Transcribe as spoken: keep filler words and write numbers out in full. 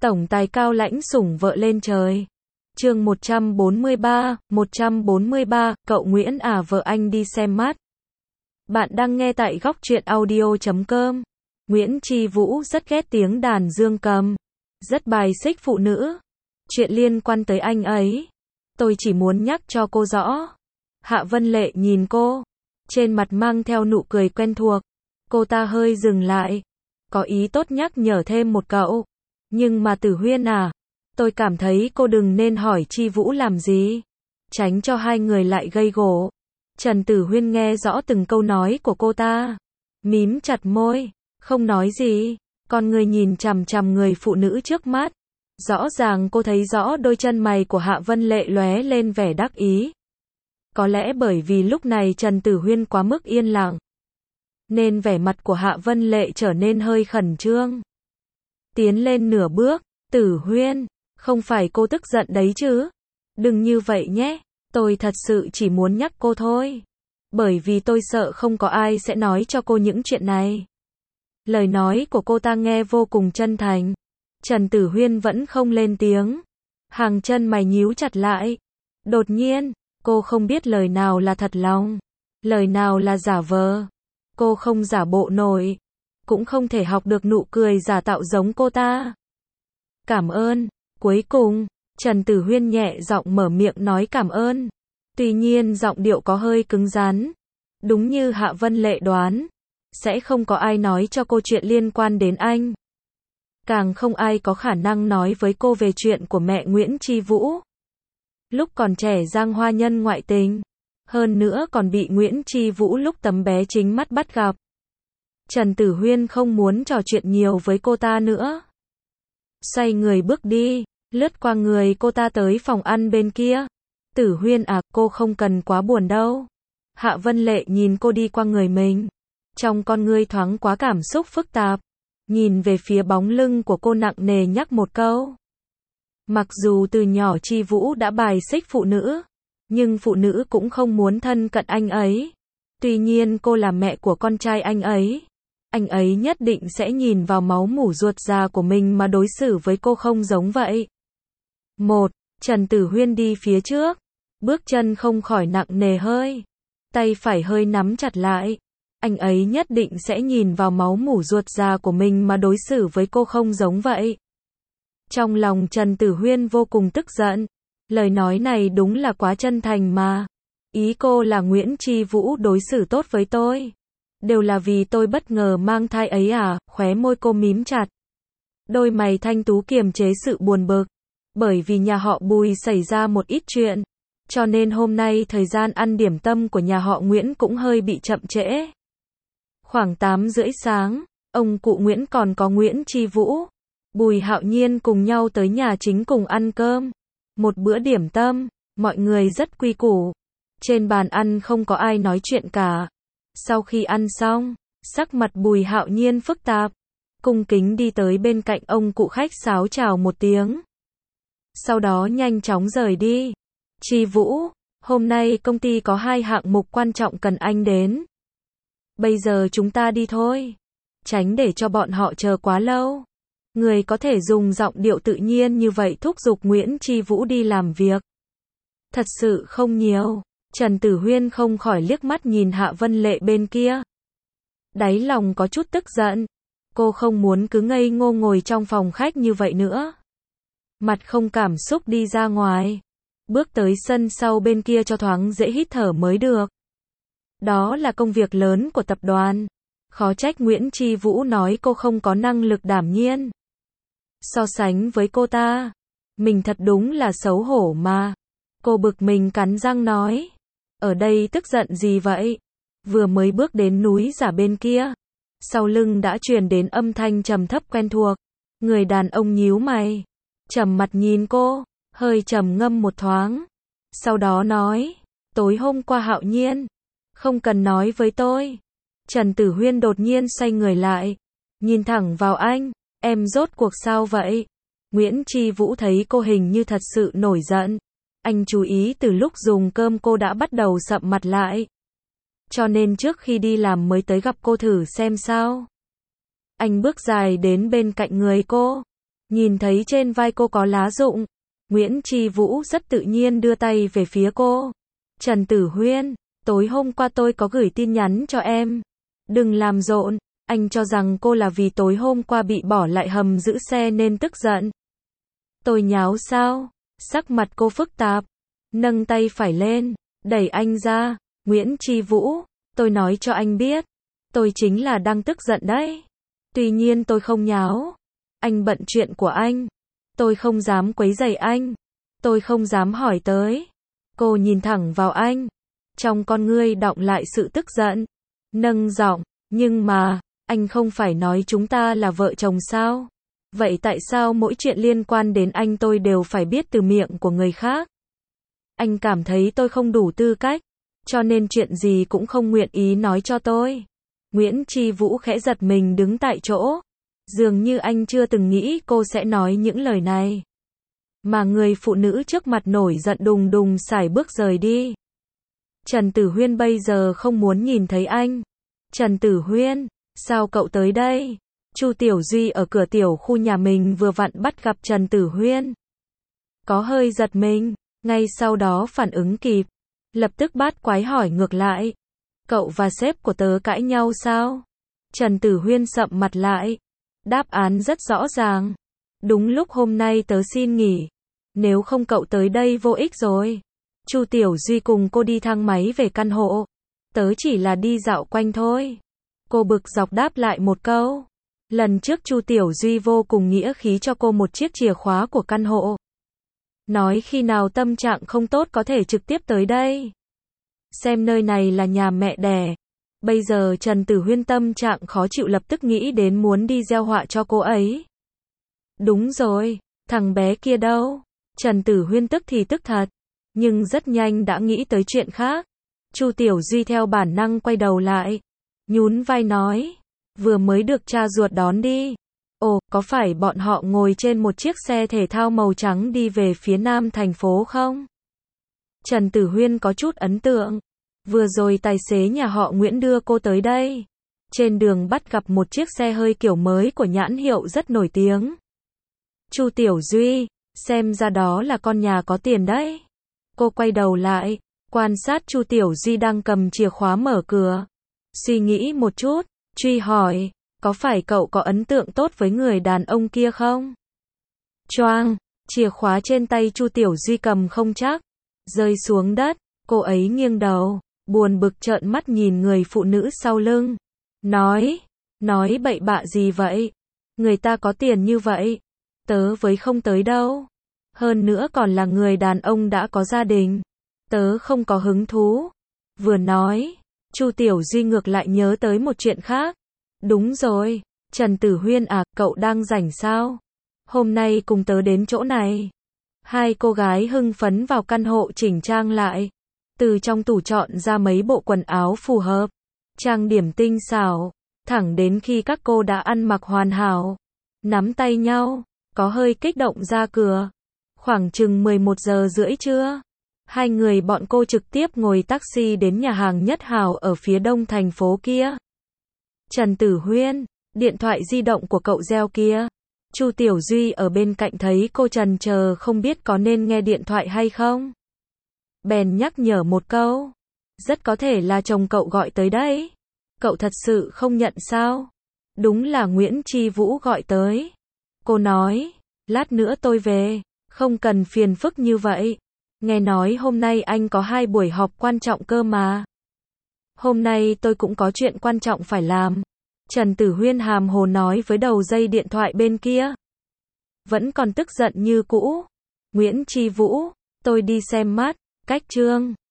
Tổng tài cao lãnh sủng vợ lên trời. Chương một trăm bốn mươi ba, một trăm bốn mươi ba, cậu Nguyễn à vợ anh đi xem mắt. Bạn đang nghe tại góc truyện audio chấm com. Nguyễn Chi Vũ rất ghét tiếng đàn dương cầm, rất bài xích phụ nữ. Chuyện liên quan tới anh ấy, tôi chỉ muốn nhắc cho cô rõ. Hạ Vân Lệ nhìn cô, trên mặt mang theo nụ cười quen thuộc. Cô ta hơi dừng lại, có ý tốt nhắc nhở thêm một cậu. Nhưng mà Tử Huyên à, tôi cảm thấy cô đừng nên hỏi Chi Vũ làm gì, tránh cho hai người lại gây gổ. Trần Tử Huyên nghe rõ từng câu nói của cô ta, mím chặt môi, không nói gì, con người nhìn chằm chằm người phụ nữ trước mắt. Rõ ràng cô thấy rõ đôi chân mày của Hạ Vân Lệ lóe lên vẻ đắc ý. Có lẽ bởi vì lúc này Trần Tử Huyên quá mức yên lặng, nên vẻ mặt của Hạ Vân Lệ trở nên hơi khẩn trương. Tiến lên nửa bước, Tử Huyên, không phải cô tức giận đấy chứ? Đừng như vậy nhé, tôi thật sự chỉ muốn nhắc cô thôi. Bởi vì tôi sợ không có ai sẽ nói cho cô những chuyện này. Lời nói của cô ta nghe vô cùng chân thành. Trần Tử Huyên vẫn không lên tiếng. Hàng chân mày nhíu chặt lại. Đột nhiên, cô không biết lời nào là thật lòng, lời nào là giả vờ. Cô không giả bộ nổi, cũng không thể học được nụ cười giả tạo giống cô ta. Cảm ơn. Cuối cùng, Trần Tử Huyên nhẹ giọng mở miệng nói cảm ơn. Tuy nhiên giọng điệu có hơi cứng rắn. Đúng như Hạ Vân Lệ đoán, sẽ không có ai nói cho cô chuyện liên quan đến anh. Càng không ai có khả năng nói với cô về chuyện của mẹ Nguyễn Chi Vũ. Lúc còn trẻ giang hoa nhân ngoại tình, hơn nữa còn bị Nguyễn Chi Vũ lúc tấm bé chính mắt bắt gặp. Trần Tử Huyên không muốn trò chuyện nhiều với cô ta nữa. Xoay người bước đi, lướt qua người cô ta tới phòng ăn bên kia. Tử Huyên à, cô không cần quá buồn đâu. Hạ Vân Lệ nhìn cô đi qua người mình, trong con ngươi thoáng quá cảm xúc phức tạp. Nhìn về phía bóng lưng của cô nặng nề nhắc một câu. Mặc dù từ nhỏ Chi Vũ đã bài xích phụ nữ, nhưng phụ nữ cũng không muốn thân cận anh ấy. Tuy nhiên cô là mẹ của con trai anh ấy, anh ấy nhất định sẽ nhìn vào máu mủ ruột già của mình mà đối xử với cô không giống vậy. Một, Trần Tử Huyên đi phía trước, bước chân không khỏi nặng nề hơi, tay phải hơi nắm chặt lại. Anh ấy nhất định sẽ nhìn vào máu mủ ruột già của mình mà đối xử với cô không giống vậy. Trong lòng Trần Tử Huyên vô cùng tức giận. Lời nói này đúng là quá chân thành mà. Ý cô là Nguyễn Chi Vũ đối xử tốt với tôi, đều là vì tôi bất ngờ mang thai ấy à? Khóe môi cô mím chặt, đôi mày thanh tú kiềm chế sự buồn bực. Bởi vì nhà họ Bùi xảy ra một ít chuyện, cho nên hôm nay thời gian ăn điểm tâm của nhà họ Nguyễn cũng hơi bị chậm trễ. Khoảng tám rưỡi sáng, ông cụ Nguyễn còn có Nguyễn Chi Vũ, Bùi Hạo Nhiên cùng nhau tới nhà chính cùng ăn cơm. Một bữa điểm tâm, mọi người rất quy củ. Trên bàn ăn không có ai nói chuyện cả. Sau khi ăn xong, sắc mặt Bùi Hạo Nhiên phức tạp, cung kính đi tới bên cạnh ông cụ khách sáo chào một tiếng. Sau đó nhanh chóng rời đi. Chi Vũ, hôm nay công ty có hai hạng mục quan trọng cần anh đến. Bây giờ chúng ta đi thôi, tránh để cho bọn họ chờ quá lâu. Người có thể dùng giọng điệu tự nhiên như vậy thúc giục Nguyễn Chi Vũ đi làm việc thật sự không nhiều. Trần Tử Huyên không khỏi liếc mắt nhìn Hạ Vân Lệ bên kia, đáy lòng có chút tức giận. Cô không muốn cứ ngây ngô ngồi trong phòng khách như vậy nữa. Mặt không cảm xúc đi ra ngoài, bước tới sân sau bên kia cho thoáng dễ hít thở mới được. Đó là công việc lớn của tập đoàn, khó trách Nguyễn Chi Vũ nói cô không có năng lực đảm nhiên. So sánh với cô ta, mình thật đúng là xấu hổ mà. Cô bực mình cắn răng nói, ở đây tức giận gì vậy? Vừa mới bước đến núi giả bên kia, sau lưng đã truyền đến âm thanh trầm thấp quen thuộc. Người đàn ông nhíu mày, trầm mặt nhìn cô, hơi trầm ngâm một thoáng. Sau đó nói, tối hôm qua Hạo Nhiên, không cần nói với tôi. Trần Tử Huyên đột nhiên xoay người lại, nhìn thẳng vào anh, em rốt cuộc sao vậy? Nguyễn Chi Vũ thấy cô hình như thật sự nổi giận. Anh chú ý từ lúc dùng cơm cô đã bắt đầu sậm mặt lại. Cho nên trước khi đi làm mới tới gặp cô thử xem sao. Anh bước dài đến bên cạnh người cô, Nhìn thấy trên vai cô có lá rụng, Nguyễn Chi Vũ rất tự nhiên đưa tay về phía cô. Trần Tử Huyên, tối hôm qua tôi có gửi tin nhắn cho em. Đừng làm rộn, anh cho rằng cô là vì tối hôm qua bị bỏ lại hầm giữ xe nên tức giận. Tôi nháo sao? Sắc mặt cô phức tạp, nâng tay phải lên, đẩy anh ra. Nguyễn Chi Vũ, tôi nói cho anh biết, tôi chính là đang tức giận đấy. Tuy nhiên tôi không nháo. Anh bận chuyện của anh. Tôi không dám quấy rầy anh. Tôi không dám hỏi tới. Cô nhìn thẳng vào anh. Trong con ngươi đọng lại sự tức giận. Nâng giọng, nhưng mà, anh không phải nói chúng ta là vợ chồng sao? Vậy tại sao mỗi chuyện liên quan đến anh tôi đều phải biết từ miệng của người khác? Anh cảm thấy tôi không đủ tư cách, cho nên chuyện gì cũng không nguyện ý nói cho tôi. Nguyễn Chi Vũ khẽ giật mình đứng tại chỗ. Dường như anh chưa từng nghĩ cô sẽ nói những lời này. Mà người phụ nữ trước mặt nổi giận đùng đùng sải bước rời đi. Trần Tử Huyên bây giờ không muốn nhìn thấy anh. Trần Tử Huyên, sao cậu tới đây? Chu Tiểu Duy ở cửa tiểu khu nhà mình vừa vặn bắt gặp Trần Tử Huyên. Có hơi giật mình, ngay sau đó phản ứng kịp. Lập tức bát quái hỏi ngược lại. Cậu và sếp của tớ cãi nhau sao? Trần Tử Huyên sậm mặt lại. Đáp án rất rõ ràng. Đúng lúc hôm nay tớ xin nghỉ. Nếu không cậu tới đây vô ích rồi. Chu Tiểu Duy cùng cô đi thang máy về căn hộ. Tớ chỉ là đi dạo quanh thôi. Cô bực dọc đáp lại một câu. Lần trước Chu Tiểu Duy vô cùng nghĩa khí cho cô một chiếc chìa khóa của căn hộ. Nói khi nào tâm trạng không tốt có thể trực tiếp tới đây. Xem nơi này là nhà mẹ đẻ. Bây giờ Trần Tử Huyên tâm trạng khó chịu lập tức nghĩ đến muốn đi gieo họa cho cô ấy. Đúng rồi, thằng bé kia đâu? Trần Tử Huyên tức thì tức thật, nhưng rất nhanh đã nghĩ tới chuyện khác. Chu Tiểu Duy theo bản năng quay đầu lại, nhún vai nói, vừa mới được cha ruột đón đi. Ồ, có phải bọn họ ngồi trên một chiếc xe thể thao màu trắng đi về phía nam thành phố không? Trần Tử Huyên có chút ấn tượng. Vừa rồi tài xế nhà họ Nguyễn đưa cô tới đây. Trên đường bắt gặp một chiếc xe hơi kiểu mới của nhãn hiệu rất nổi tiếng. Chu Tiểu Duy, xem ra đó là con nhà có tiền đấy. Cô quay đầu lại, quan sát Chu Tiểu Duy đang cầm chìa khóa mở cửa. Suy nghĩ một chút, truy hỏi, có phải cậu có ấn tượng tốt với người đàn ông kia không? Choang, chìa khóa trên tay Chu Tiểu Duy cầm không chắc, rơi xuống đất. Cô ấy nghiêng đầu, buồn bực trợn mắt nhìn người phụ nữ sau lưng. Nói, nói bậy bạ gì vậy? Người ta có tiền như vậy, tớ với không tới đâu. Hơn nữa còn là người đàn ông đã có gia đình. Tớ không có hứng thú. Vừa nói, Chu Tiểu Duy ngược lại nhớ tới một chuyện khác. Đúng rồi, Trần Tử Huyên à, cậu đang rảnh sao? Hôm nay cùng tớ đến chỗ này. Hai cô gái hưng phấn vào căn hộ chỉnh trang lại. Từ trong tủ chọn ra mấy bộ quần áo phù hợp. Trang điểm tinh xảo. Thẳng đến khi các cô đã ăn mặc hoàn hảo. Nắm tay nhau, có hơi kích động ra cửa. Khoảng chừng mười một giờ rưỡi trưa. Hai người bọn cô trực tiếp ngồi taxi đến nhà hàng Nhất Hào ở phía đông thành phố kia. Trần Tử Huyên, điện thoại di động của cậu reo kia. Chu Tiểu Duy ở bên cạnh thấy cô trần chờ không biết có nên nghe điện thoại hay không. Bèn nhắc nhở một câu. Rất có thể là chồng cậu gọi tới đấy. Cậu thật sự không nhận sao? Đúng là Nguyễn Chi Vũ gọi tới. Cô nói, lát nữa tôi về, không cần phiền phức như vậy. Nghe nói hôm nay anh có hai buổi họp quan trọng cơ mà. Hôm nay tôi cũng có chuyện quan trọng phải làm. Trần Tử Huyên hàm hồ nói với đầu dây điện thoại bên kia. Vẫn còn tức giận như cũ. Nguyễn Chi Vũ, tôi đi xem mắt, cách trương.